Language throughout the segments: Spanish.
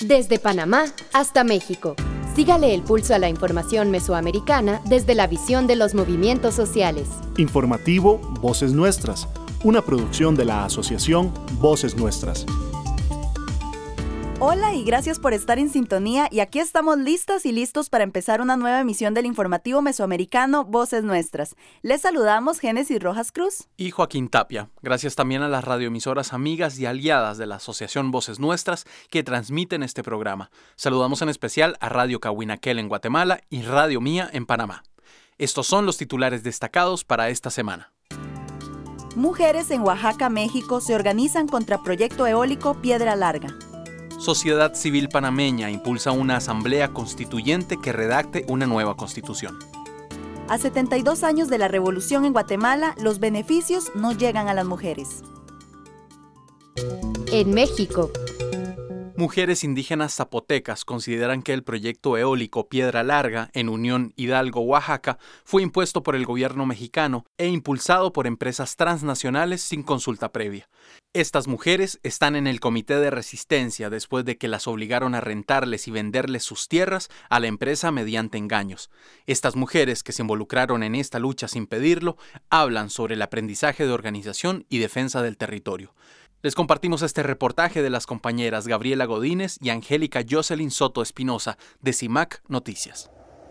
Desde Panamá hasta México. Sígale el pulso a la información mesoamericana desde la visión de los movimientos sociales. Informativo Voces Nuestras, una producción de la asociación Voces Nuestras. Hola y gracias por estar en sintonía, y aquí estamos listas y listos para empezar una nueva emisión del informativo mesoamericano Voces Nuestras. Les saludamos Génesis Rojas Cruz y Joaquín Tapia. Gracias también a las radioemisoras amigas y aliadas de la asociación Voces Nuestras que transmiten este programa. Saludamos en especial a Radio Cahuinaquel en Guatemala y Radio Mía en Panamá. Estos son los titulares destacados para esta semana. Mujeres en Oaxaca, México se organizan contra proyecto eólico Piedra Larga. Sociedad Civil Panameña impulsa una asamblea constituyente que redacte una nueva constitución. A 72 años de la revolución en Guatemala, los beneficios no llegan a las mujeres. En México. Mujeres indígenas zapotecas consideran que el proyecto eólico Piedra Larga en Unión Hidalgo, Oaxaca, fue impuesto por el gobierno mexicano e impulsado por empresas transnacionales sin consulta previa. Estas mujeres están en el comité de resistencia después de que las obligaron a rentarles y venderles sus tierras a la empresa mediante engaños. Estas mujeres, que se involucraron en esta lucha sin pedirlo, hablan sobre el aprendizaje de organización y defensa del territorio. Les compartimos este reportaje de las compañeras Gabriela Godínez y Angélica Jocelyn Soto Espinosa de CIMAC Noticias.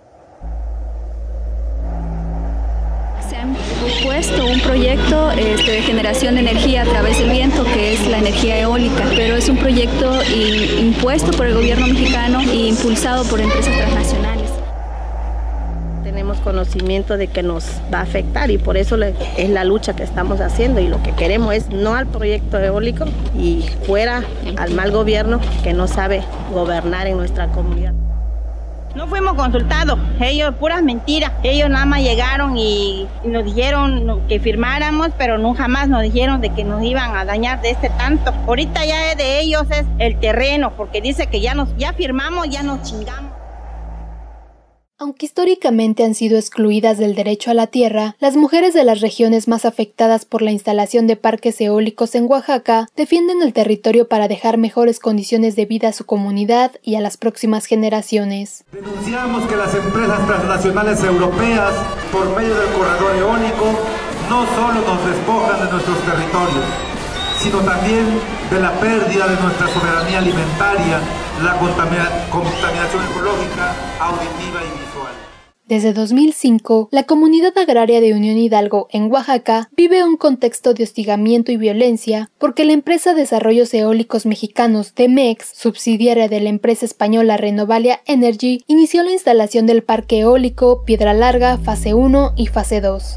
Se ha propuesto un proyecto de generación de energía a través del viento, que es la energía eólica, pero es un proyecto impuesto por el gobierno mexicano e impulsado por empresas transnacionales. Tenemos conocimiento de que nos va a afectar y por eso es la lucha que estamos haciendo, y lo que queremos es no al proyecto eólico y fuera al mal gobierno que no sabe gobernar en nuestra comunidad. No fuimos consultados, ellos puras mentiras, ellos nada más llegaron y nos dijeron que firmáramos, pero no jamás nos dijeron de que nos iban a dañar de este tanto. Ahorita ya de ellos es el terreno, porque dice que ya firmamos, ya nos chingamos. Aunque históricamente han sido excluidas del derecho a la tierra, las mujeres de las regiones más afectadas por la instalación de parques eólicos en Oaxaca defienden el territorio para dejar mejores condiciones de vida a su comunidad y a las próximas generaciones. Denunciamos que las empresas transnacionales europeas, por medio del corredor eólico, no solo nos despojan de nuestros territorios, sino también de la pérdida de nuestra soberanía alimentaria, la contaminación ecológica, auditiva y visual. Desde 2005, la comunidad agraria de Unión Hidalgo, en Oaxaca, vive un contexto de hostigamiento y violencia porque la empresa Desarrollos Eólicos Mexicanos, DEMEX, subsidiaria de la empresa española Renovalia Energy, inició la instalación del parque eólico Piedra Larga fase 1 y fase 2.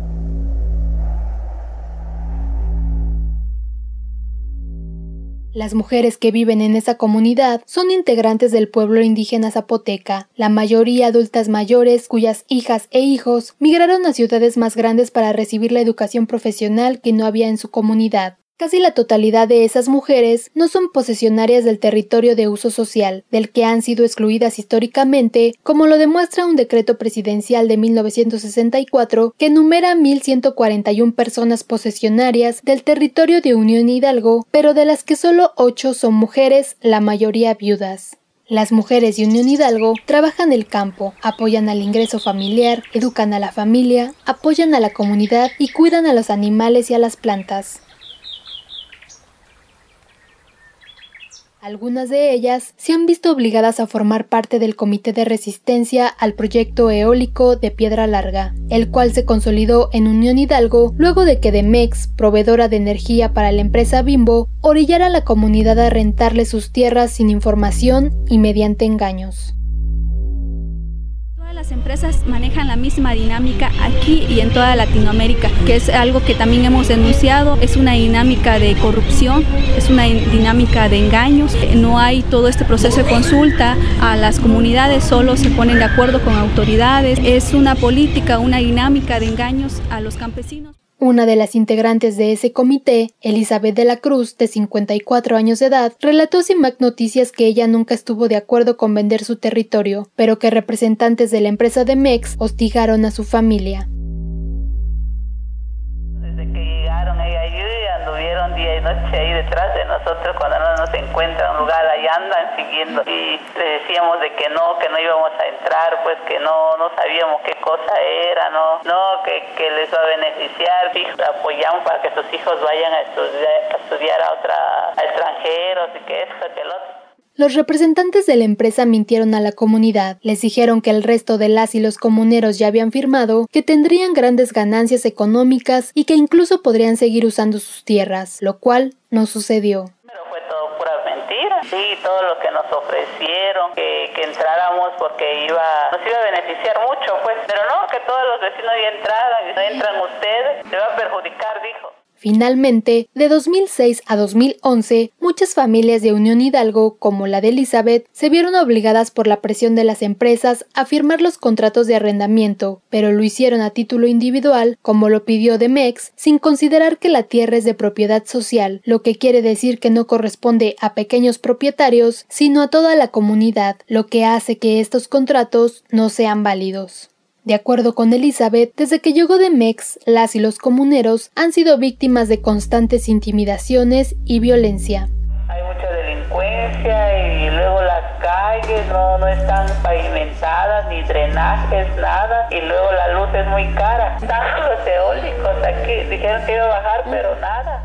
Las mujeres que viven en esa comunidad son integrantes del pueblo indígena zapoteca, la mayoría adultas mayores cuyas hijas e hijos migraron a ciudades más grandes para recibir la educación profesional que no había en su comunidad. Casi la totalidad de esas mujeres no son posesionarias del territorio de uso social, del que han sido excluidas históricamente, como lo demuestra un decreto presidencial de 1964 que enumera 1,141 personas posesionarias del territorio de Unión Hidalgo, pero de las que solo 8 son mujeres, la mayoría viudas. Las mujeres de Unión Hidalgo trabajan el campo, apoyan al ingreso familiar, educan a la familia, apoyan a la comunidad y cuidan a los animales y a las plantas. Algunas de ellas se han visto obligadas a formar parte del comité de resistencia al proyecto eólico de Piedra Larga, el cual se consolidó en Unión Hidalgo luego de que DEMEX, proveedora de energía para la empresa Bimbo, orillara a la comunidad a rentarle sus tierras sin información y mediante engaños. Las empresas manejan la misma dinámica aquí y en toda Latinoamérica, que es algo que también hemos denunciado. Es una dinámica de corrupción, es una dinámica de engaños. No hay todo este proceso de consulta a las comunidades, solo se ponen de acuerdo con autoridades. Es una política, una dinámica de engaños a los campesinos. Una de las integrantes de ese comité, Elizabeth de la Cruz, de 54 años de edad, relató a CIMAC Noticias que ella nunca estuvo de acuerdo con vender su territorio, pero que representantes de la empresa DEMEX hostigaron a su familia. Desde que llegaron ella y anduvieron día y noche ahí detrás de nosotros, cuando no nos encuentran un lugar, ahí andan siguiendo, y le decíamos de que no íbamos a entrar, pues que no sabíamos qué cosa era, que les va a beneficiar, apoyamos para que sus hijos vayan a estudiar a extranjeros y que esto, que el otro. Los representantes de la empresa mintieron a la comunidad. Les dijeron que el resto de las y los comuneros ya habían firmado, que tendrían grandes ganancias económicas y que incluso podrían seguir usando sus tierras, lo cual no sucedió. Pero fue todo pura mentira. Sí, todo lo que nos ofrecieron, que entráramos porque nos iba a beneficiar mucho, pues. Pero no, que todos los vecinos ya entraran, y no entran ustedes, se va a perjudicar, dijo. Finalmente, de 2006 a 2011, muchas familias de Unión Hidalgo, como la de Elizabeth, se vieron obligadas por la presión de las empresas a firmar los contratos de arrendamiento, pero lo hicieron a título individual, como lo pidió Demex, sin considerar que la tierra es de propiedad social, lo que quiere decir que no corresponde a pequeños propietarios, sino a toda la comunidad, lo que hace que estos contratos no sean válidos. De acuerdo con Elizabeth, desde que llegó Demex, las y los comuneros han sido víctimas de constantes intimidaciones y violencia. Hay mucha delincuencia y luego las calles no están pavimentadas, ni drenajes, nada, y luego la luz es muy cara. Están los eólicos aquí, dijeron que iba a bajar, pero nada.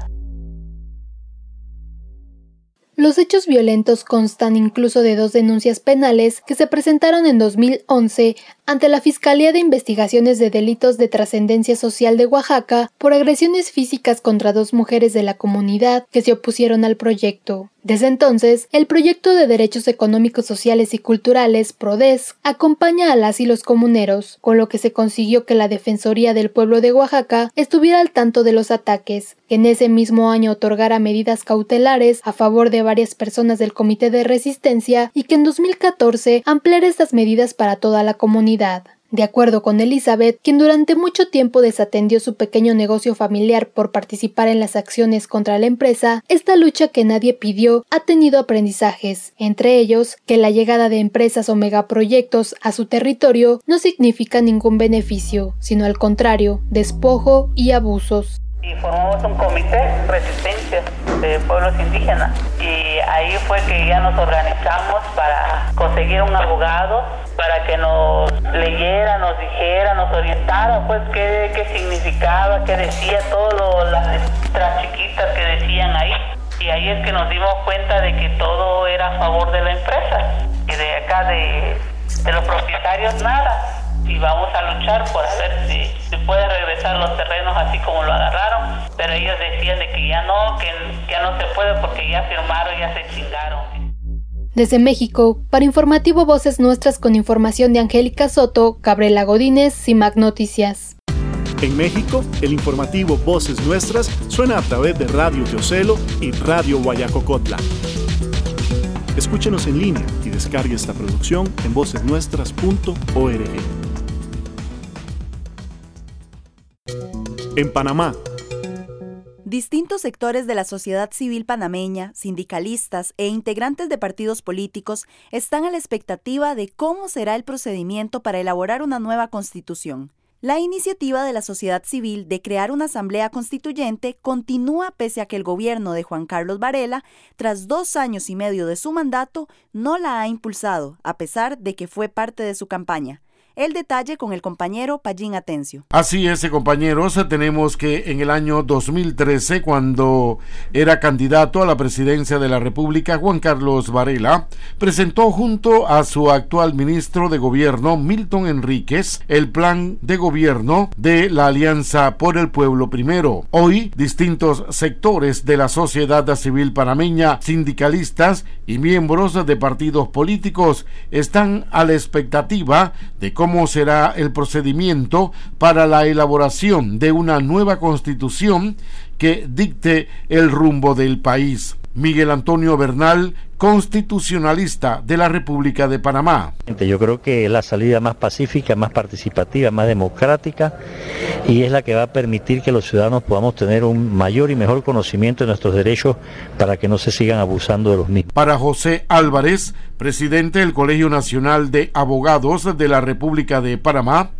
Los hechos violentos constan incluso de 2 denuncias penales que se presentaron en 2011 ante la Fiscalía de Investigaciones de Delitos de Trascendencia Social de Oaxaca por agresiones físicas contra 2 mujeres de la comunidad que se opusieron al proyecto. Desde entonces, el Proyecto de Derechos Económicos, Sociales y Culturales, PRODES, acompaña a las y los comuneros, con lo que se consiguió que la Defensoría del Pueblo de Oaxaca estuviera al tanto de los ataques, que en ese mismo año otorgara medidas cautelares a favor de varias personas del Comité de Resistencia y que en 2014 ampliara estas medidas para toda la comunidad. De acuerdo con Elizabeth, quien durante mucho tiempo desatendió su pequeño negocio familiar por participar en las acciones contra la empresa, esta lucha que nadie pidió ha tenido aprendizajes, entre ellos que la llegada de empresas o megaproyectos a su territorio no significa ningún beneficio, sino al contrario, despojo y abusos. Y formamos un comité de resistencia de pueblos indígenas y ahí fue que ya nos organizamos para conseguir un abogado para que nos leyera, nos dijera, nos orientara pues qué significaba, qué decía, todo las letras chiquitas que decían ahí. Y ahí es que nos dimos cuenta de que todo era a favor de la empresa y de acá de los propietarios nada. Y vamos a luchar por ver si se puede regresar los terrenos así como lo agarraron, pero ellos decían de que ya no se puede porque ya firmaron, ya se chingaron. Desde México, para Informativo Voces Nuestras con información de Angélica Soto, Gabriela Godínez, CIMAC Noticias. En México, el informativo Voces Nuestras suena a través de Radio Teocelo y Radio Guayacocotla. Escúchenos en línea y descargue esta producción en vocesnuestras.org. En Panamá. Distintos sectores de la sociedad civil panameña, sindicalistas e integrantes de partidos políticos están a la expectativa de cómo será el procedimiento para elaborar una nueva constitución. La iniciativa de la sociedad civil de crear una asamblea constituyente continúa pese a que el gobierno de Juan Carlos Varela, tras 2 años y medio de su mandato, no la ha impulsado, a pesar de que fue parte de su campaña. El detalle con el compañero Payín Atencio. Así es, compañeros, tenemos que en el año 2013, cuando era candidato a la presidencia de la República, Juan Carlos Varela presentó junto a su actual ministro de Gobierno, Milton Enríquez, el plan de gobierno de la Alianza por el Pueblo Primero. Hoy, distintos sectores de la sociedad civil panameña, sindicalistas y miembros de partidos políticos están a la expectativa de cómo será el procedimiento para la elaboración de una nueva constitución que dicte el rumbo del país. Miguel Antonio Bernal, constitucionalista de la República de Panamá. Yo creo que es la salida más pacífica, más participativa, más democrática y es la que va a permitir que los ciudadanos podamos tener un mayor y mejor conocimiento de nuestros derechos para que no se sigan abusando de los mismos. Para José Álvarez, presidente del Colegio Nacional de Abogados de la República de Panamá,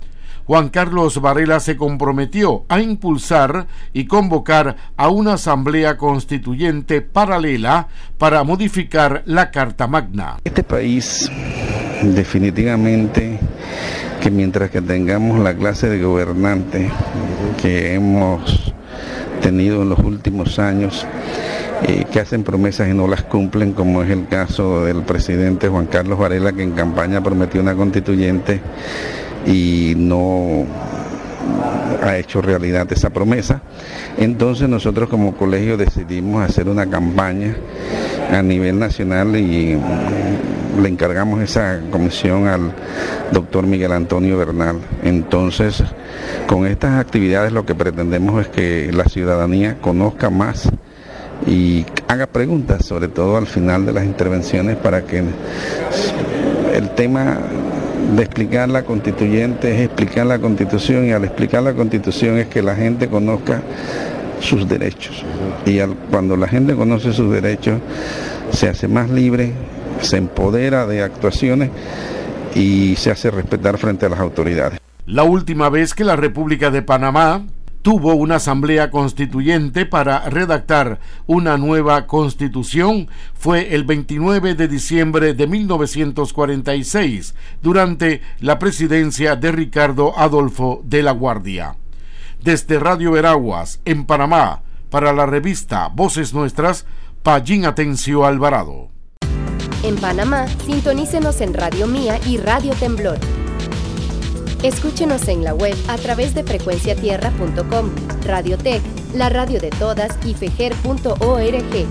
Juan Carlos Varela se comprometió a impulsar y convocar a una asamblea constituyente paralela para modificar la Carta Magna. Este país definitivamente que mientras que tengamos la clase de gobernante que hemos tenido en los últimos años, que hacen promesas y no las cumplen, como es el caso del presidente Juan Carlos Varela, que en campaña prometió una constituyente y no ha hecho realidad esa promesa. Entonces nosotros como colegio decidimos hacer una campaña a nivel nacional y le encargamos esa comisión al doctor Miguel Antonio Bernal. Entonces, con estas actividades lo que pretendemos es que la ciudadanía conozca más y haga preguntas, sobre todo al final de las intervenciones, para que el tema de explicar la constituyente es explicar la Constitución, y al explicar la Constitución es que la gente conozca sus derechos, y cuando la gente conoce sus derechos se hace más libre, se empodera de actuaciones y se hace respetar frente a las autoridades. La última vez que la República de Panamá tuvo una asamblea constituyente para redactar una nueva constitución fue el 29 de diciembre de 1946, durante la presidencia de Ricardo Adolfo de la Guardia. Desde Radio Veraguas, en Panamá, para la revista Voces Nuestras, Pallín Atencio Alvarado. En Panamá, sintonícenos en Radio Mía y Radio Temblor. Escúchenos en la web a través de frecuenciatierra.com, Radiotech, la radio de todas, y fejer.org.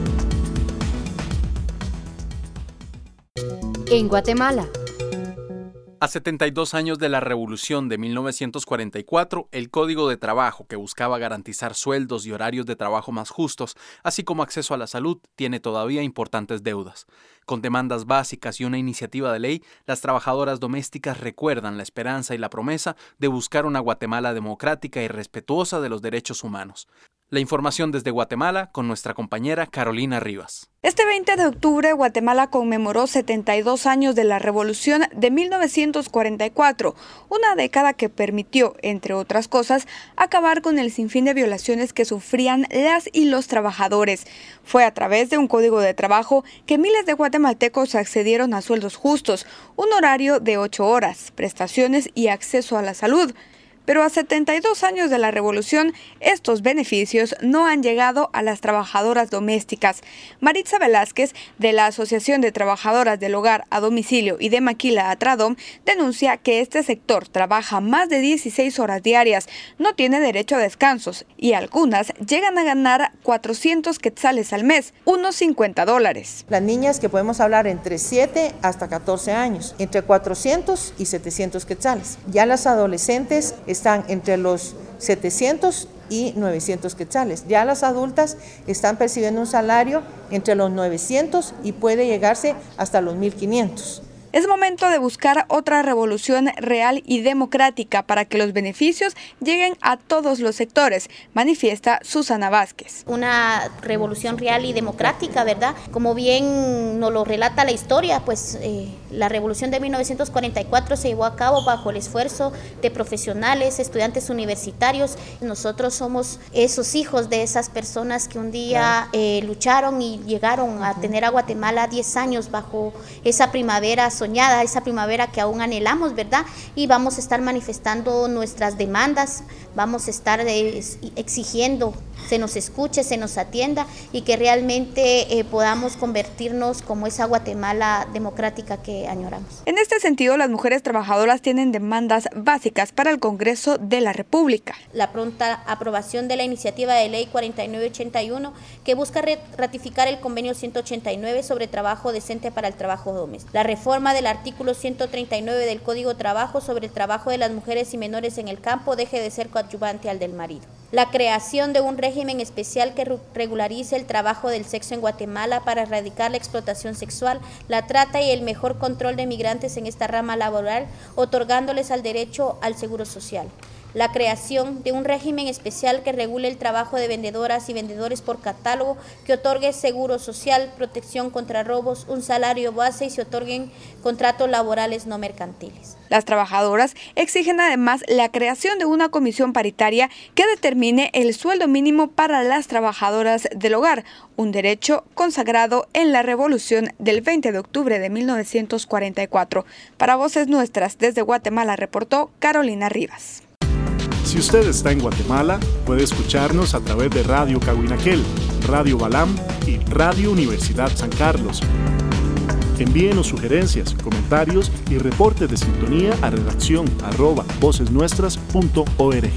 En Guatemala. A 72 años de la Revolución de 1944, el Código de Trabajo, que buscaba garantizar sueldos y horarios de trabajo más justos, así como acceso a la salud, tiene todavía importantes deudas. Con demandas básicas y una iniciativa de ley, las trabajadoras domésticas recuerdan la esperanza y la promesa de buscar una Guatemala democrática y respetuosa de los derechos humanos. La información desde Guatemala con nuestra compañera Carolina Rivas. Este 20 de octubre, Guatemala conmemoró 72 años de la Revolución de 1944, una década que permitió, entre otras cosas, acabar con el sinfín de violaciones que sufrían las y los trabajadores. Fue a través de un código de trabajo que miles de guatemaltecos accedieron a sueldos justos, un horario de 8 horas, prestaciones y acceso a la salud. Pero a 72 años de la Revolución, estos beneficios no han llegado a las trabajadoras domésticas. Maritza Velázquez, de la Asociación de Trabajadoras del Hogar a Domicilio y de Maquila a Tradom, denuncia que este sector trabaja más de 16 horas diarias, no tiene derecho a descansos y algunas llegan a ganar 400 quetzales al mes, unos $50. Las niñas, que podemos hablar entre 7 hasta 14 años, entre 400 y 700 quetzales. Ya las adolescentes están entre los 700 y 900 quetzales. Ya las adultas están percibiendo un salario entre los 900 y puede llegarse hasta los 1.500. Es momento de buscar otra revolución real y democrática para que los beneficios lleguen a todos los sectores, manifiesta Susana Vázquez. Una revolución real y democrática, ¿verdad? Como bien nos lo relata la historia, pues la revolución de 1944 se llevó a cabo bajo el esfuerzo de profesionales, estudiantes universitarios. Nosotros somos esos hijos de esas personas que un día lucharon y llegaron a tener a Guatemala 10 años bajo esa primavera soñada, esa primavera que aún anhelamos, ¿verdad? Y vamos a estar manifestando nuestras demandas, vamos a estar exigiendo se nos escuche, se nos atienda y que realmente podamos convertirnos como esa Guatemala democrática que añoramos. En este sentido, las mujeres trabajadoras tienen demandas básicas para el Congreso de la República. La pronta aprobación de la iniciativa de ley 4981 que busca ratificar el convenio 189 sobre trabajo decente para el trabajo doméstico. La reforma del artículo 139 del Código de Trabajo sobre el trabajo de las mujeres y menores en el campo deje de ser coadyuvante al del marido. La creación de un régimen especial que regularice el trabajo del sexo en Guatemala para erradicar la explotación sexual, la trata y el mejor control de migrantes en esta rama laboral, otorgándoles el derecho al seguro social. la creación de un régimen especial que regule el trabajo de vendedoras y vendedores por catálogo, que otorgue seguro social, protección contra robos, un salario base y se otorguen contratos laborales no mercantiles. Las trabajadoras exigen además la creación de una comisión paritaria que determine el sueldo mínimo para las trabajadoras del hogar, un derecho consagrado en la Revolución del 20 de octubre de 1944. Para Voces Nuestras, desde Guatemala, reportó Carolina Rivas. Si usted está en Guatemala, puede escucharnos a través de Radio Cahuinaquel, Radio Balam y Radio Universidad San Carlos. Envíenos sugerencias, comentarios y reportes de sintonía a redacción@vocesnuestras.org.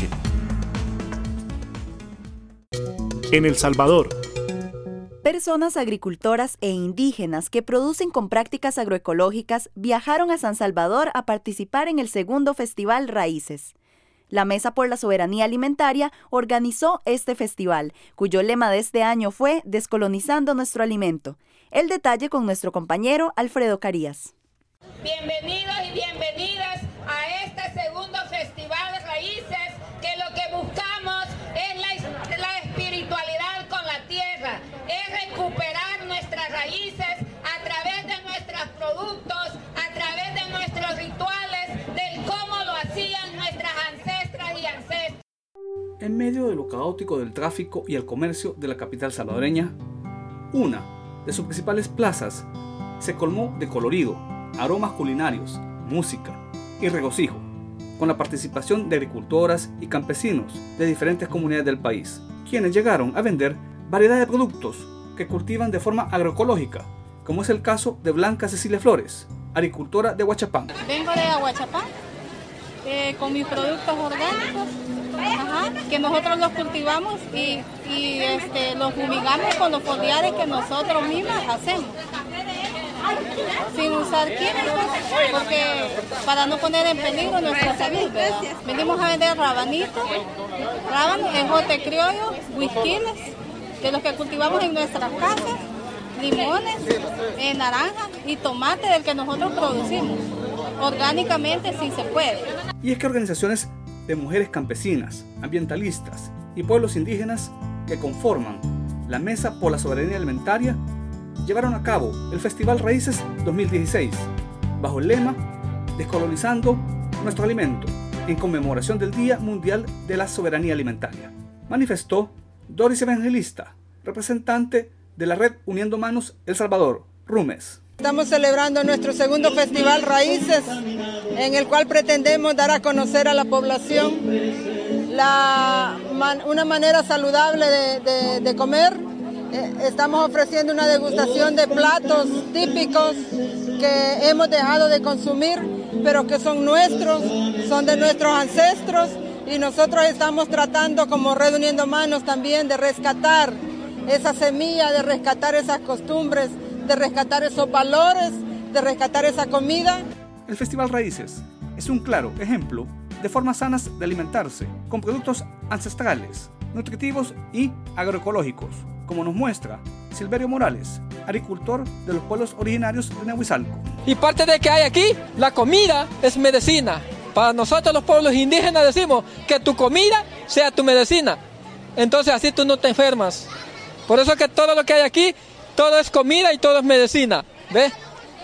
En El Salvador. Personas agricultoras e indígenas que producen con prácticas agroecológicas viajaron a San Salvador a participar en el segundo Festival Raíces. La Mesa por la Soberanía Alimentaria organizó este festival, cuyo lema de este año fue Descolonizando nuestro alimento. El detalle con nuestro compañero Alfredo Carías. Bienvenidos y bienvenidas a este segundo Festival Raíces, que lo que buscamos es la espiritualidad con la tierra, es recuperar nuestras raíces a través de nuestros productos, a través de nuestros rituales, del cómo lo hacían nuestras ancestras y ancestros. En medio de lo caótico del tráfico y el comercio de la capital salvadoreña, una de sus principales plazas se colmó de colorido, aromas culinarios, música y regocijo, con la participación de agricultoras y campesinos de diferentes comunidades del país, quienes llegaron a vender variedad de productos que cultivan de forma agroecológica, como es el caso de Blanca Cecilia Flores, agricultora de Huachapán. Vengo de Aguachapán con mis productos orgánicos, que nosotros los cultivamos y los fumigamos con los foliares que nosotros mismos hacemos, sin usar químicos, porque para no poner en peligro nuestra salud, ¿verdad? Venimos a vender rabanitos, rábano, ejote criollo, whiskiles, de los que cultivamos en nuestras casas, limones, naranja y tomate del que nosotros producimos, orgánicamente si se puede. Y es que organizaciones de mujeres campesinas, ambientalistas y pueblos indígenas que conforman la Mesa por la Soberanía Alimentaria llevaron a cabo el Festival Raíces 2016 bajo el lema Descolonizando nuestro alimento, en conmemoración del Día Mundial de la Soberanía Alimentaria, manifestó Doris Evangelista, representante de la red Uniendo Manos El Salvador, RUMES. Estamos celebrando nuestro segundo Festival Raíces, en el cual pretendemos dar a conocer a la población una manera saludable de comer. Estamos ofreciendo una degustación de platos típicos que hemos dejado de consumir, pero que son nuestros, son de nuestros ancestros, y nosotros estamos tratando como Red Uniendo Manos también de rescatar esa semilla, de rescatar esas costumbres, de rescatar esos valores, de rescatar esa comida. El Festival Raíces es un claro ejemplo de formas sanas de alimentarse con productos ancestrales, nutritivos y agroecológicos, como nos muestra Silverio Morales, agricultor de los pueblos originarios de Nehuizalco. Y parte de que hay aquí, la comida es medicina. Para nosotros los pueblos indígenas decimos que tu comida sea tu medicina. Entonces así tú no te enfermas. Por eso que todo lo que hay aquí, todo es comida y todo es medicina. ¿Ves?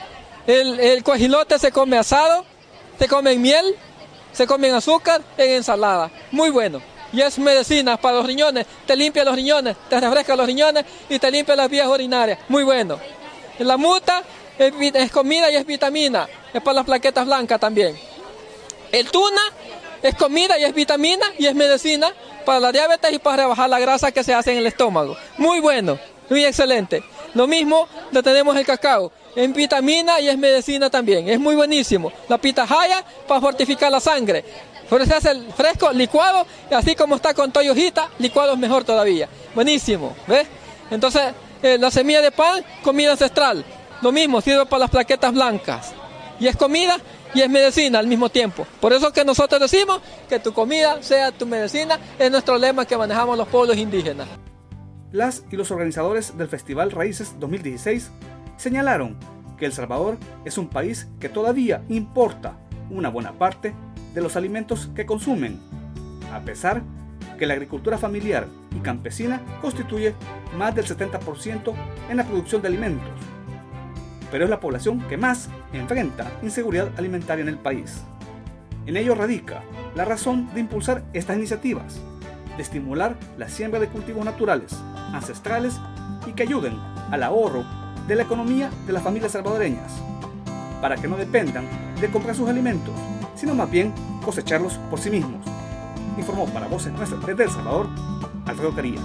El coajilote se come asado, se come en miel, se come en azúcar, en ensalada. Muy bueno. Y es medicina para los riñones. Te limpia los riñones, te refresca los riñones y te limpia las vías urinarias. Muy bueno. La muta es comida y es vitamina. Es para las plaquetas blancas también. El tuna es comida y es vitamina y es medicina para la diabetes y para rebajar la grasa que se hace en el estómago. Muy bueno, muy excelente. Lo mismo lo tenemos el cacao, en vitamina y es medicina también, es muy buenísimo. La pitahaya para fortificar la sangre. Pero se hace el fresco, licuado, y así como está con toyojita, licuado es mejor todavía. Buenísimo, ¿ves? Entonces, la semilla de pan, comida ancestral. Lo mismo, sirve para las plaquetas blancas. Y es comida y es medicina al mismo tiempo. Por eso que nosotros decimos que tu comida sea tu medicina, es nuestro lema que manejamos los pueblos indígenas. Las y los organizadores del Festival Raíces 2016 señalaron que El Salvador es un país que todavía importa una buena parte de los alimentos que consumen, a pesar que la agricultura familiar y campesina constituye más del 70% en la producción de alimentos, pero es la población que más enfrenta inseguridad alimentaria en el país. En ello radica la razón de impulsar estas iniciativas, de estimular la siembra de cultivos naturales, ancestrales y que ayuden al ahorro de la economía de las familias salvadoreñas, para que no dependan de comprar sus alimentos, sino más bien cosecharlos por sí mismos. Informó para Voces Nuestras desde El Salvador, Alfredo Carías.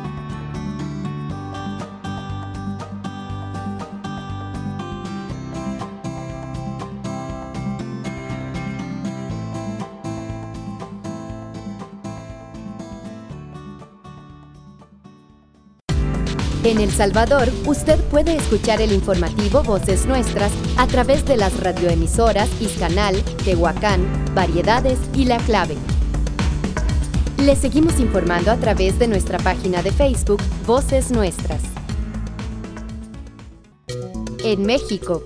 En El Salvador, usted puede escuchar el informativo Voces Nuestras a través de las radioemisoras Izcanal, Tehuacán, Variedades y La Clave. Le seguimos informando a través de nuestra página de Facebook Voces Nuestras. En México.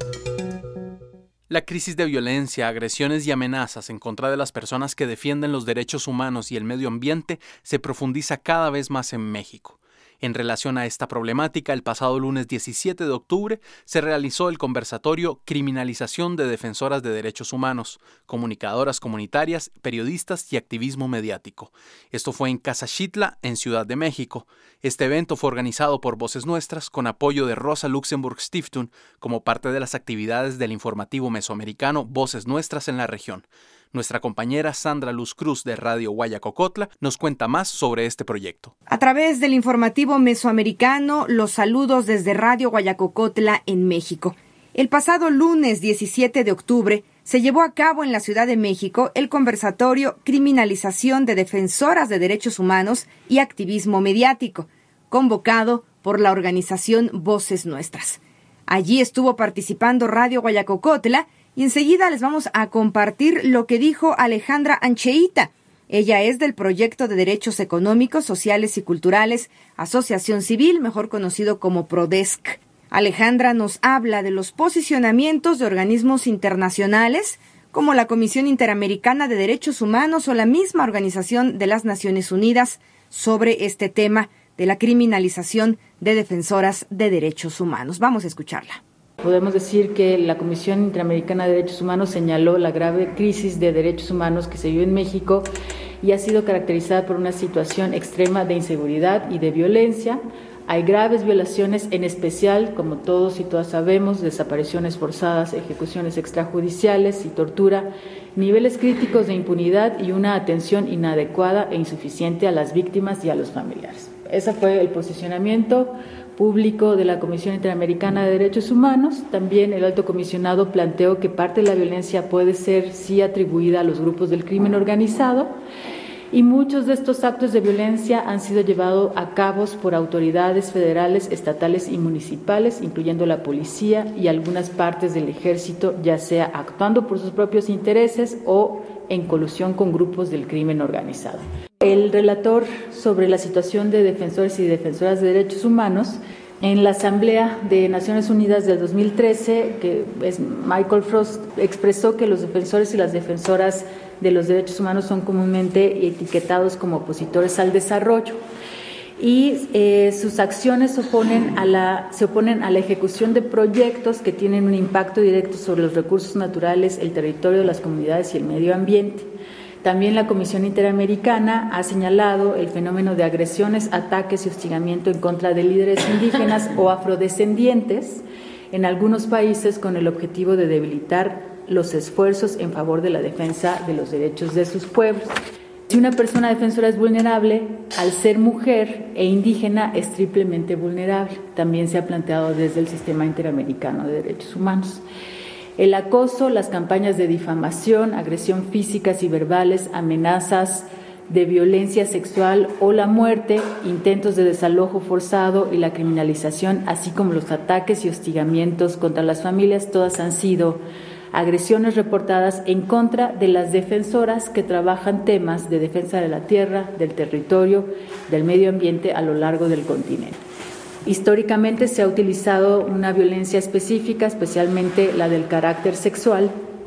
La crisis de violencia, agresiones y amenazas en contra de las personas que defienden los derechos humanos y el medio ambiente se profundiza cada vez más en México. En relación a esta problemática, el pasado lunes 17 de octubre se realizó el conversatorio Criminalización de Defensoras de Derechos Humanos, Comunicadoras Comunitarias, Periodistas y Activismo Mediático. Esto fue en Casa Xitla, en Ciudad de México. Este evento fue organizado por Voces Nuestras con apoyo de Rosa Luxemburg Stiftung como parte de las actividades del informativo mesoamericano Voces Nuestras en la región. Nuestra compañera Sandra Luz Cruz de Radio Guayacocotla nos cuenta más sobre este proyecto. A través del informativo mesoamericano, los saludos desde Radio Guayacocotla en México. El pasado lunes 17 de octubre se llevó a cabo en la Ciudad de México el conversatorio Criminalización de Defensoras de Derechos Humanos y Activismo Mediático, convocado por la organización Voces Nuestras. Allí estuvo participando Radio Guayacocotla y enseguida les vamos a compartir lo que dijo Alejandra Ancheita. Ella es del Proyecto de Derechos Económicos, Sociales y Culturales, Asociación Civil, mejor conocido como PRODESC. Alejandra nos habla de los posicionamientos de organismos internacionales, como la Comisión Interamericana de Derechos Humanos o la misma Organización de las Naciones Unidas, sobre este tema de la criminalización de defensoras de derechos humanos. Vamos a escucharla. Podemos decir que la Comisión Interamericana de Derechos Humanos señaló la grave crisis de derechos humanos que se vive en México y ha sido caracterizada por una situación extrema de inseguridad y de violencia. Hay graves violaciones, en especial, como todos y todas sabemos, desapariciones forzadas, ejecuciones extrajudiciales y tortura, niveles críticos de impunidad y una atención inadecuada e insuficiente a las víctimas y a los familiares. Ese fue el posicionamiento público de la Comisión Interamericana de Derechos Humanos. También el alto comisionado planteó que parte de la violencia puede ser sí atribuida a los grupos del crimen organizado y muchos de estos actos de violencia han sido llevados a cabo por autoridades federales, estatales y municipales, incluyendo la policía y algunas partes del ejército, ya sea actuando por sus propios intereses o en colusión con grupos del crimen organizado. El relator sobre la situación de defensores y defensoras de derechos humanos en la Asamblea de Naciones Unidas del 2013, que es Michael Frost, expresó que los defensores y las defensoras de los derechos humanos son comúnmente etiquetados como opositores al desarrollo y sus acciones se oponen a la ejecución de proyectos que tienen un impacto directo sobre los recursos naturales, el territorio, las comunidades y el medio ambiente. También la Comisión Interamericana ha señalado el fenómeno de agresiones, ataques y hostigamiento en contra de líderes indígenas o afrodescendientes en algunos países con el objetivo de debilitar los esfuerzos en favor de la defensa de los derechos de sus pueblos. Si una persona defensora es vulnerable, al ser mujer e indígena es triplemente vulnerable. También se ha planteado desde el Sistema Interamericano de Derechos Humanos. El acoso, las campañas de difamación, agresión físicas y verbales, amenazas de violencia sexual o la muerte, intentos de desalojo forzado y la criminalización, así como los ataques y hostigamientos contra las familias, todas han sido agresiones reportadas en contra de las defensoras que trabajan temas de defensa de la tierra, del territorio, del medio ambiente a lo largo del continente. Históricamente se ha utilizado una violencia específica, especialmente la del carácter sexual,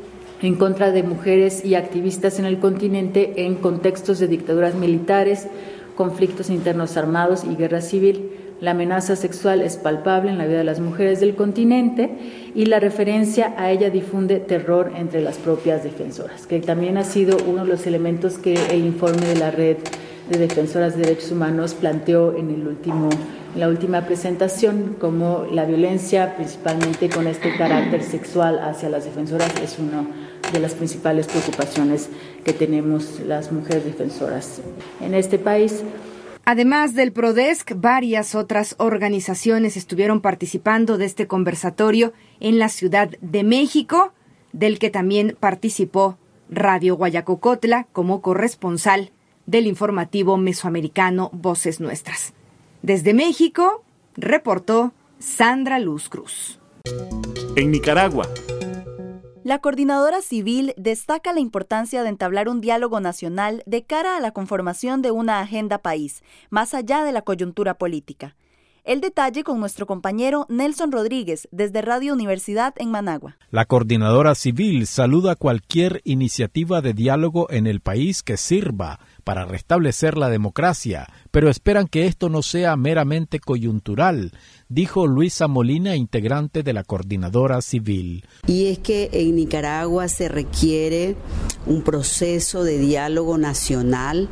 en contra de mujeres y activistas en el continente en contextos de dictaduras militares, conflictos internos armados y guerra civil. La amenaza sexual es palpable en la vida de las mujeres del continente y la referencia a ella difunde terror entre las propias defensoras, que también ha sido uno de los elementos que el informe de la Red de Defensoras de Derechos Humanos planteó en la última presentación, como la violencia, principalmente con este carácter sexual hacia las defensoras, es una de las principales preocupaciones que tenemos las mujeres defensoras en este país. Además del Prodesc, varias otras organizaciones estuvieron participando de este conversatorio en la Ciudad de México, del que también participó Radio Guayacocotla como corresponsal del informativo mesoamericano Voces Nuestras. Desde México, reportó Sandra Luz Cruz. En Nicaragua, la Coordinadora Civil destaca la importancia de entablar un diálogo nacional de cara a la conformación de una agenda país, más allá de la coyuntura política. El detalle con nuestro compañero Nelson Rodríguez, desde Radio Universidad en Managua. La Coordinadora Civil saluda cualquier iniciativa de diálogo en el país que sirva para restablecer la democracia, pero esperan que esto no sea meramente coyuntural, dijo Luisa Molina, integrante de la Coordinadora Civil. Y es que en Nicaragua se requiere un proceso de diálogo nacional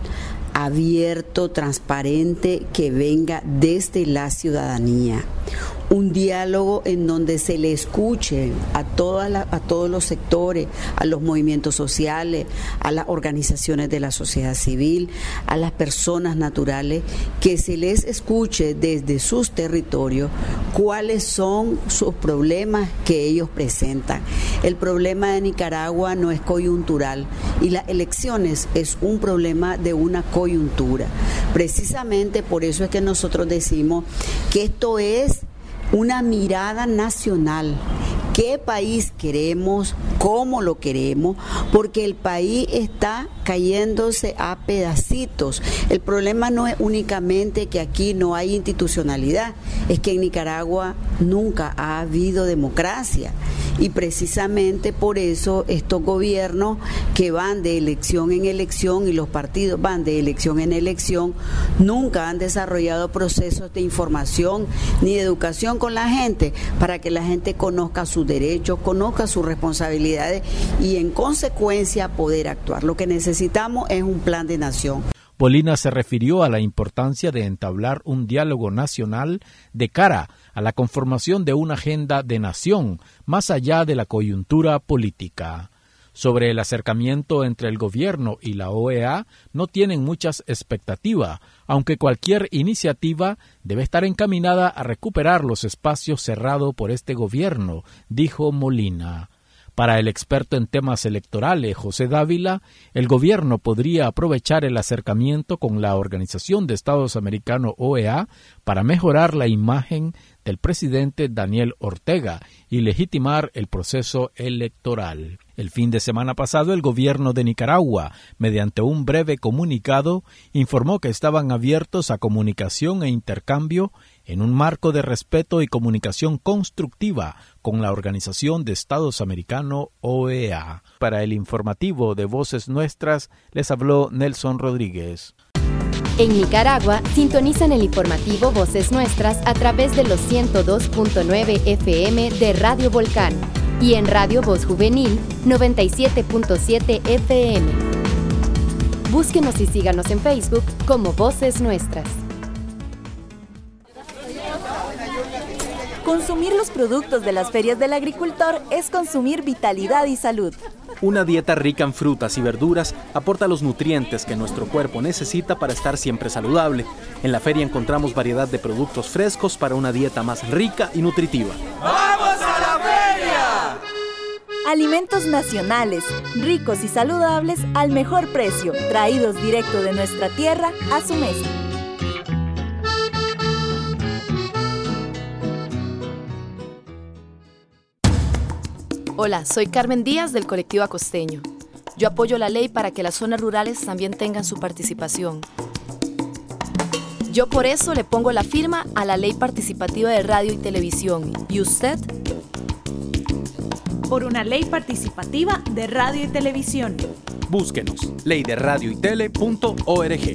abierto, transparente, que venga desde la ciudadanía. Un diálogo en donde se le escuche a todos los sectores, a los movimientos sociales, a las organizaciones de la sociedad civil, a las personas naturales, que se les escuche desde sus territorios cuáles son sus problemas que ellos presentan. El problema de Nicaragua no es coyuntural y las elecciones es un problema de una coyuntura. Precisamente por eso es que nosotros decimos que esto es una mirada nacional. ¿Qué país queremos? ¿Cómo lo queremos? Porque el país está cayéndose a pedacitos. El problema no es únicamente que aquí no hay institucionalidad, es que en Nicaragua nunca ha habido democracia. Y precisamente por eso estos gobiernos que van de elección en elección y los partidos van de elección en elección nunca han desarrollado procesos de información ni de educación con la gente para que la gente conozca sus derechos, conozca sus responsabilidades y en consecuencia poder actuar. Lo que necesitamos es un plan de nación. Molina se refirió a la importancia de entablar un diálogo nacional de cara a la conformación de una agenda de nación, más allá de la coyuntura política. Sobre el acercamiento entre el gobierno y la OEA no tienen muchas expectativas, aunque cualquier iniciativa debe estar encaminada a recuperar los espacios cerrados por este gobierno, dijo Molina. Para el experto en temas electorales, José Dávila, el gobierno podría aprovechar el acercamiento con la Organización de Estados Americanos OEA para mejorar la imagen del presidente Daniel Ortega y legitimar el proceso electoral. El fin de semana pasado, el gobierno de Nicaragua, mediante un breve comunicado, informó que estaban abiertos a comunicación e intercambio en un marco de respeto y comunicación constructiva con la Organización de Estados Americanos OEA. Para el informativo de Voces Nuestras, les habló Nelson Rodríguez. En Nicaragua, sintonizan el informativo Voces Nuestras a través de los 102.9 FM de Radio Volcán y en Radio Voz Juvenil 97.7 FM. Búsquenos y síganos en Facebook como Voces Nuestras. Consumir los productos de las ferias del agricultor es consumir vitalidad y salud. Una dieta rica en frutas y verduras aporta los nutrientes que nuestro cuerpo necesita para estar siempre saludable. En la feria encontramos variedad de productos frescos para una dieta más rica y nutritiva. ¡Vamos a la feria! Alimentos nacionales, ricos y saludables al mejor precio, traídos directo de nuestra tierra a su mesa. Hola, soy Carmen Díaz del colectivo Acosteño. Yo apoyo la ley para que las zonas rurales también tengan su participación. Yo por eso le pongo la firma a la Ley Participativa de Radio y Televisión. ¿Y usted? por una ley participativa de radio y televisión. Búsquenos, leyderadioytele.org.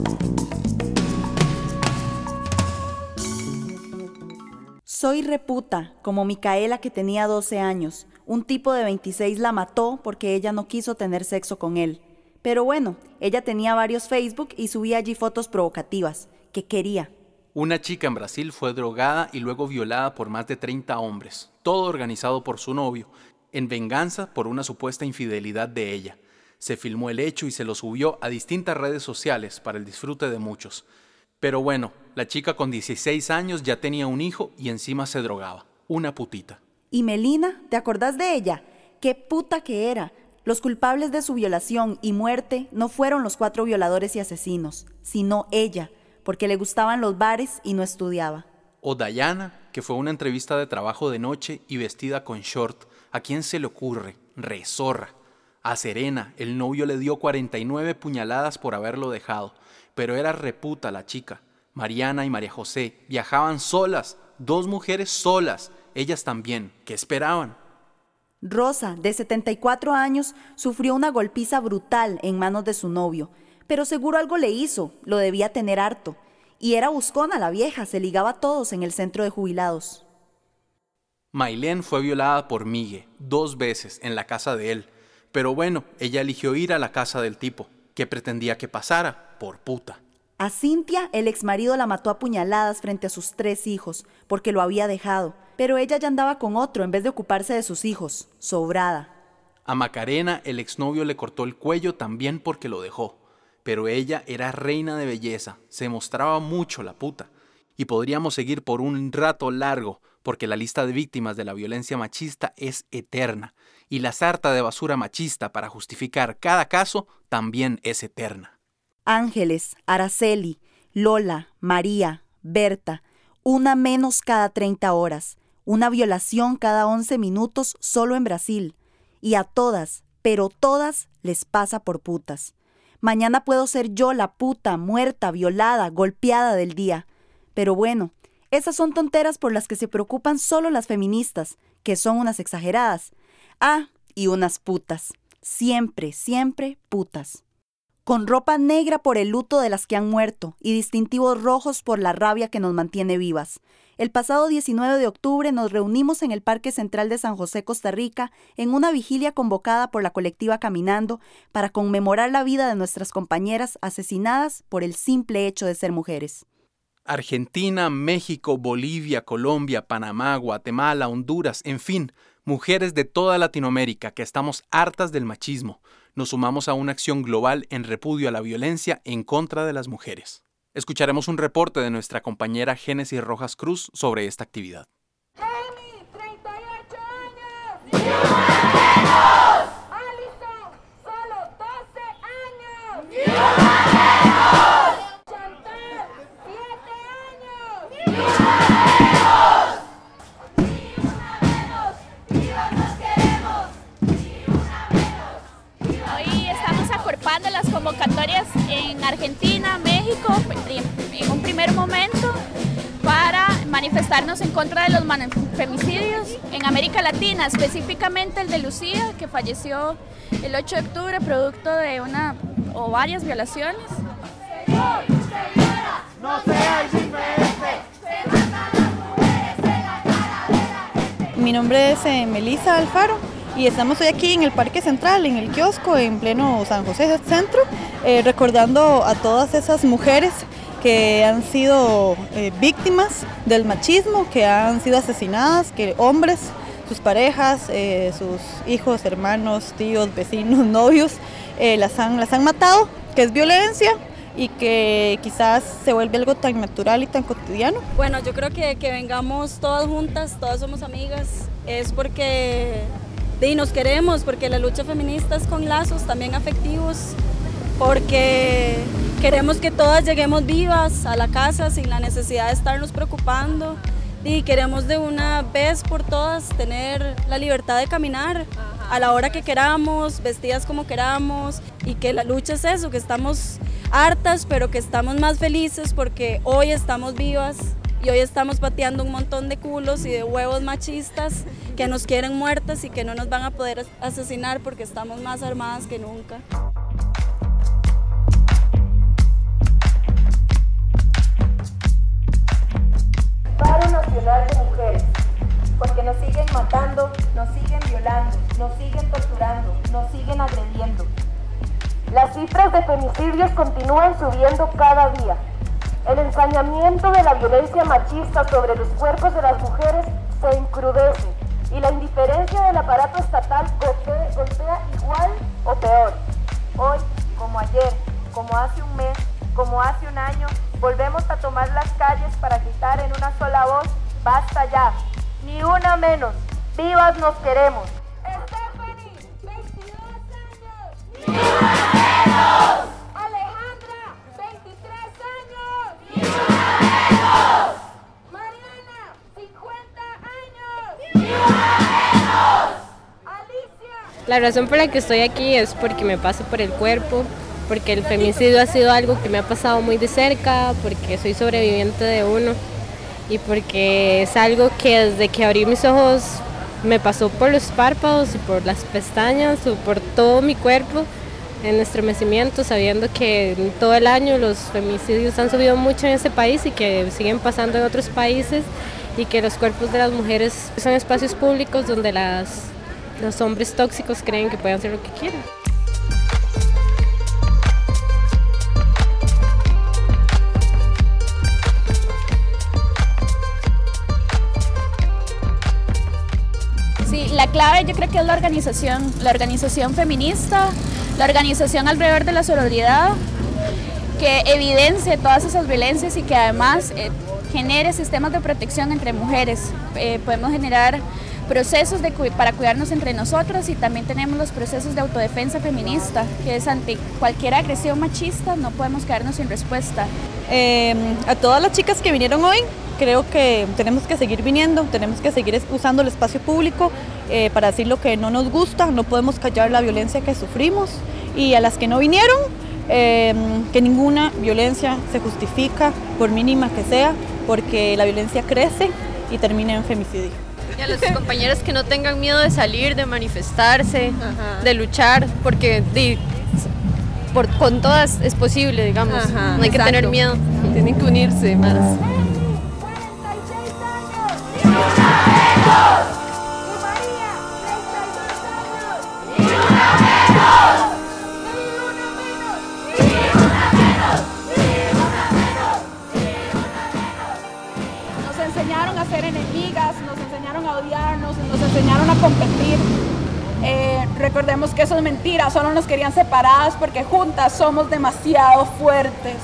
Soy reputa, como Micaela que tenía 12 años. Un tipo de 26 la mató porque ella no quiso tener sexo con él. Pero bueno, ella tenía varios Facebook y subía allí fotos provocativas. ¿Qué quería? Una chica en Brasil fue drogada y luego violada por más de 30 hombres, todo organizado por su novio, en venganza por una supuesta infidelidad de ella. Se filmó el hecho y se lo subió a distintas redes sociales para el disfrute de muchos. Pero bueno, la chica con 16 años ya tenía un hijo y encima se drogaba. Una putita. ¿Y Melina? ¿Te acordás de ella? ¡Qué puta que era! Los culpables de su violación y muerte no fueron los 4 violadores y asesinos, sino ella, porque le gustaban los bares y no estudiaba. O Dayana, que fue a una entrevista de trabajo de noche y vestida con short. ¿A quién se le ocurre? Rezorra. A Serena, el novio le dio 49 puñaladas por haberlo dejado, pero era reputa la chica. Mariana y María José viajaban solas, 2 mujeres solas, ellas también. ¿Qué esperaban? Rosa, de 74 años, sufrió una golpiza brutal en manos de su novio, pero seguro algo le hizo, lo debía tener harto. Y era buscona la vieja, se ligaba a todos en el centro de jubilados. Mailén fue violada por Migue 2 veces en la casa de él, pero bueno, ella eligió ir a la casa del tipo. ¿Qué pretendía que pasara? Por puta. A Cintia, el exmarido la mató a puñaladas frente a sus 3 hijos, porque lo había dejado, pero ella ya andaba con otro en vez de ocuparse de sus hijos, sobrada. A Macarena, el exnovio le cortó el cuello también porque lo dejó, pero ella era reina de belleza, se mostraba mucho la puta. Y podríamos seguir por un rato largo, porque la lista de víctimas de la violencia machista es eterna, y la sarta de basura machista para justificar cada caso también es eterna. Ángeles, Araceli, Lola, María, Berta, una menos cada 30 horas, una violación cada 11 minutos solo en Brasil. Y a todas, pero todas, les pasa por putas. Mañana puedo ser yo la puta, muerta, violada, golpeada del día. Pero bueno, esas son tonteras por las que se preocupan solo las feministas, que son unas exageradas. Ah, y unas putas. Siempre, siempre putas. Con ropa negra por el luto de las que han muerto y distintivos rojos por la rabia que nos mantiene vivas. El pasado 19 de octubre nos reunimos en el Parque Central de San José, Costa Rica, en una vigilia convocada por la colectiva Caminando para conmemorar la vida de nuestras compañeras asesinadas por el simple hecho de ser mujeres. Argentina, México, Bolivia, Colombia, Panamá, Guatemala, Honduras, en fin, mujeres de toda Latinoamérica que estamos hartas del machismo. Nos sumamos a una acción global en repudio a la violencia en contra de las mujeres. Escucharemos un reporte de nuestra compañera Génesis Rojas Cruz sobre esta actividad. ¡Jenny, 38 años! ¡Ni una menos! ¡Alison, solo 12 años! ¡Ni una menos! ¡Chantal, 7 años! ¡Ni una menos! ¡Ni una menos! ¡Vivas nos queremos! ¡Ni una menos! Hoy estamos acorpando las convocatorias en Argentina, México, en un primer momento, para manifestarnos en contra de los femicidios en América Latina, específicamente el de Lucía, que falleció el 8 de octubre producto de una o varias violaciones. Señor, señora, no seas diferente, se matan las mujeres en la cara de la gente. Mi nombre es Melissa Alfaro y estamos hoy aquí en el Parque Central, en el kiosco, en pleno San José Centro, recordando a todas esas mujeres que han sido víctimas del machismo, que han sido asesinadas, que hombres, sus parejas, sus hijos, hermanos, tíos, vecinos, novios, las han matado, que es violencia y que quizás se vuelve algo tan natural y tan cotidiano. Bueno, yo creo que vengamos todas juntas, todas somos amigas, es porque nos queremos, porque la lucha feminista es con lazos también afectivos, porque queremos que todas lleguemos vivas a la casa sin la necesidad de estarnos preocupando y queremos de una vez por todas tener la libertad de caminar a la hora que queramos, vestidas como queramos, y que la lucha es eso, que estamos hartas pero que estamos más felices porque hoy estamos vivas y hoy estamos pateando un montón de culos y de huevos machistas que nos quieren muertas y que no nos van a poder asesinar porque estamos más armadas que nunca. Paro nacional de mujeres, porque nos siguen matando, nos siguen violando, nos siguen torturando, nos siguen agrediendo. Las cifras de femicidios continúan subiendo cada día. El ensañamiento de la violencia machista sobre los cuerpos de las mujeres se encrudece y la indiferencia del aparato estatal golpea igual o peor. Hoy, como ayer, como hace un mes, como hace un año, volvemos a tomar las calles para gritar en una sola voz: ¡basta ya! ¡Ni una menos! ¡Vivas nos queremos! Stephanie, 22 años. ¡Ni una menos! Alejandra, 23 años. ¡Ni una menos! Mariana, 50 años. ¡Ni una menos! Alicia. La razón por la que estoy aquí es porque me paso por el cuerpo, porque el femicidio ha sido algo que me ha pasado muy de cerca, porque soy sobreviviente de uno y porque es algo que desde que abrí mis ojos me pasó por los párpados y por las pestañas o por todo mi cuerpo en estremecimiento, sabiendo que en todo el año los femicidios han subido mucho en ese país y que siguen pasando en otros países y que los cuerpos de las mujeres son espacios públicos donde los hombres tóxicos creen que pueden hacer lo que quieran. Sí, la clave yo creo que es la organización feminista, la organización alrededor de la sororidad, que evidencie todas esas violencias y que además genere sistemas de protección entre mujeres. Podemos generar procesos para cuidarnos entre nosotros y también tenemos los procesos de autodefensa feminista, que es ante cualquier agresión machista no podemos quedarnos sin respuesta. A todas las chicas que vinieron hoy, creo que tenemos que seguir viniendo, tenemos que seguir usando el espacio público para decir lo que no nos gusta, no podemos callar la violencia que sufrimos, y a las que no vinieron, que ninguna violencia se justifica, por mínima que sea, porque la violencia crece y termina en femicidio. Y a los compañeros que no tengan miedo de salir, de manifestarse, de luchar, porque con todas es posible, digamos, no hay que tener miedo, tienen que unirse más. Nos enseñaron a ser enemigas, nos enseñaron a odiarnos, nos enseñaron a competir. Recordemos que eso es mentira, solo nos querían separadas porque juntas somos demasiado fuertes.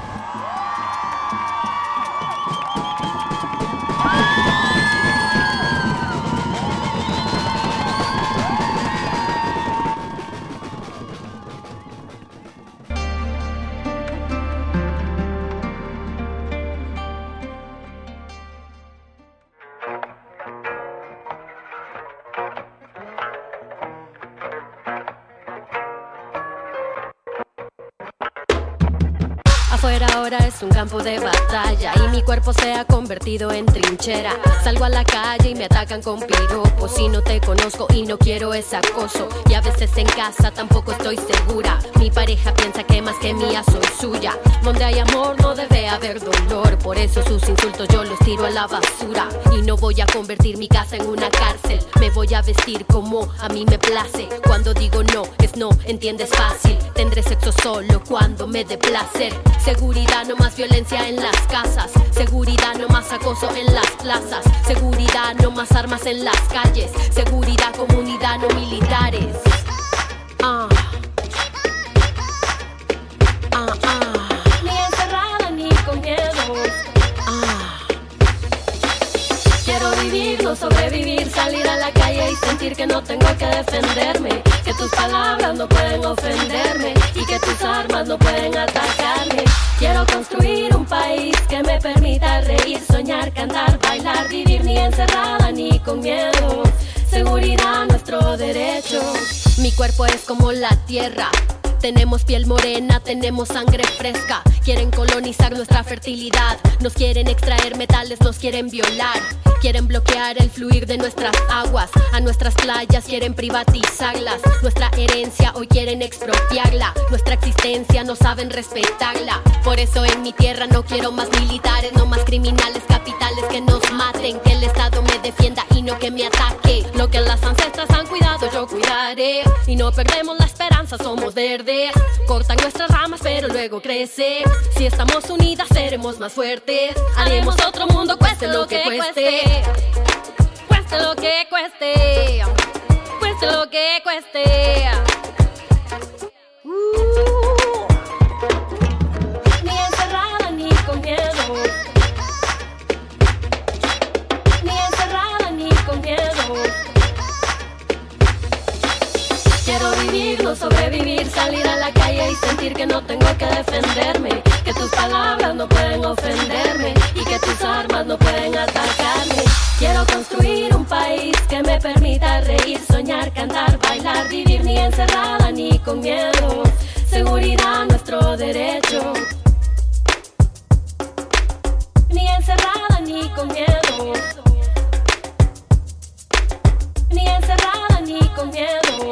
Afuera ahora es un campo de batalla y mi cuerpo se ha convertido en trinchera. Salgo a la calle y me atacan con piropos y no te conozco y no quiero ese acoso. Y a veces en casa tampoco estoy segura. Mi pareja piensa que más que mía soy suya. Donde hay amor no debe haber dolor, por eso sus insultos yo los tiro a la basura. Y no voy a convertir mi casa en una cárcel, me voy a vestir como a mí me place. Cuando digo no, es no, entiendes fácil. Tendré sexo solo cuando me dé placer. Seguridad, no más violencia en las casas. Seguridad, no más acoso en las plazas. Seguridad, no más armas en las calles. Seguridad, comunidad, no militares. Ni encerrada ni con miedo. Quiero vivir, no sobrevivir, salir a la calle y sentir que no tengo que defenderme, que tus palabras no pueden ofenderme y que tus armas no pueden atacarme. Quiero construir un país que me permita reír, soñar, cantar, bailar, vivir ni encerrada ni con miedo. Seguridad, nuestro derecho. Mi cuerpo es como la tierra, Tenemos piel morena, tenemos sangre fresca. Quieren colonizar nuestra fertilidad. Nos quieren extraer metales, nos quieren violar. Quieren bloquear el fluir de nuestras aguas. A nuestras playas quieren privatizarlas. Nuestra herencia hoy quieren expropiarla. Nuestra existencia no saben respetarla. Por eso en mi tierra no quiero más militares, no más criminales capitales que nos maten. Que el Estado me defienda y no que me ataque. Lo que las ancestras han cuidado yo cuidaré. Y no perdemos la esperanza, somos verdes. Cortan nuestras ramas pero luego crecen. Si estamos unidas seremos más fuertes. Haremos otro mundo cueste lo que cueste. Cueste lo que cueste. Cueste lo que cueste. Ni encerrada ni con miedo. Ni encerrada ni con miedo. Quiero vivir, no sobrevivir, salir a la calle y sentir que no tengo que defenderme. Que tus palabras no pueden ofenderme y que tus armas no pueden atacarme. Quiero construir un país que me permita reír, soñar, cantar, bailar, vivir ni encerrada ni con miedo. Seguridad, nuestro derecho. Ni encerrada ni con miedo. Ni encerrada ni con miedo.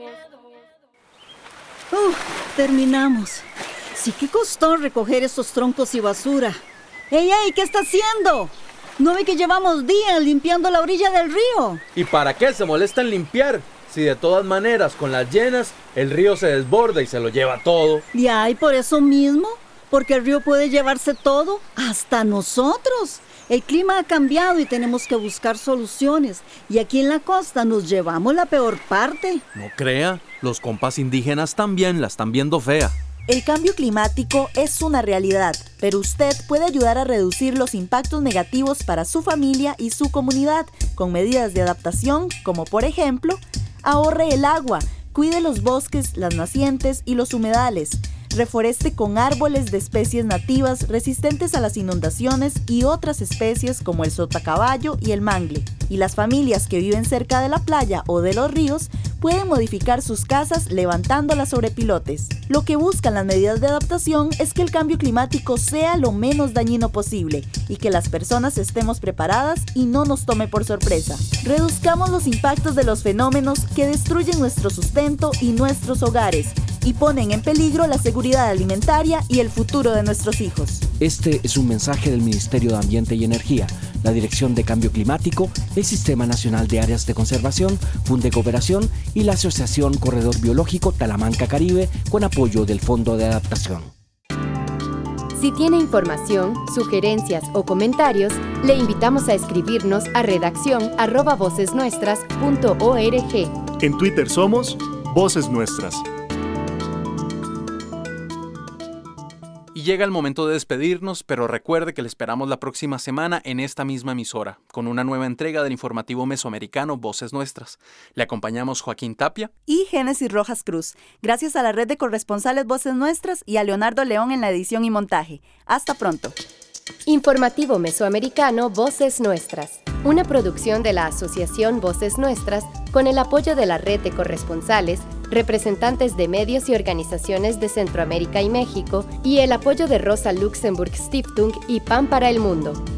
Terminamos. Sí que costó recoger esos troncos y basura. ¡Ey! ¿Qué está haciendo? ¿No ve que llevamos días limpiando la orilla del río? ¿Y para qué se molesta en limpiar? Si de todas maneras, con las llenas, el río se desborda y se lo lleva todo. Y por eso mismo, porque el río puede llevarse todo, hasta nosotros. El clima ha cambiado y tenemos que buscar soluciones. Y aquí en la costa nos llevamos la peor parte. No crea, los compas indígenas también la están viendo fea. El cambio climático es una realidad, pero usted puede ayudar a reducir los impactos negativos para su familia y su comunidad con medidas de adaptación, como por ejemplo, ahorre el agua, cuide los bosques, las nacientes y los humedales. Reforeste con árboles de especies nativas resistentes a las inundaciones y otras especies como el sotacaballo y el mangle. Y las familias que viven cerca de la playa o de los ríos pueden modificar sus casas levantándolas sobre pilotes. Lo que buscan las medidas de adaptación es que el cambio climático sea lo menos dañino posible y que las personas estemos preparadas y no nos tome por sorpresa. Reduzcamos los impactos de los fenómenos que destruyen nuestro sustento y nuestros hogares y ponen en peligro la seguridad alimentaria y el futuro de nuestros hijos. Este es un mensaje del Ministerio de Ambiente y Energía, la Dirección de Cambio Climático, el Sistema Nacional de Áreas de Conservación, Funde Cooperación y la Asociación Corredor Biológico Talamanca Caribe con apoyo del Fondo de Adaptación. Si tiene información, sugerencias o comentarios, le invitamos a escribirnos a redaccion@vocesnuestras.org. En Twitter somos Voces Nuestras. Y llega el momento de despedirnos, pero recuerde que le esperamos la próxima semana en esta misma emisora, con una nueva entrega del informativo mesoamericano Voces Nuestras. Le acompañamos Joaquín Tapia y Génesis Rojas Cruz, gracias a la red de corresponsales Voces Nuestras y a Leonardo León en la edición y montaje. Hasta pronto. Informativo Mesoamericano Voces Nuestras, una producción de la Asociación Voces Nuestras con el apoyo de la red de corresponsales, representantes de medios y organizaciones de Centroamérica y México y el apoyo de Rosa Luxemburg Stiftung y Pan para el Mundo.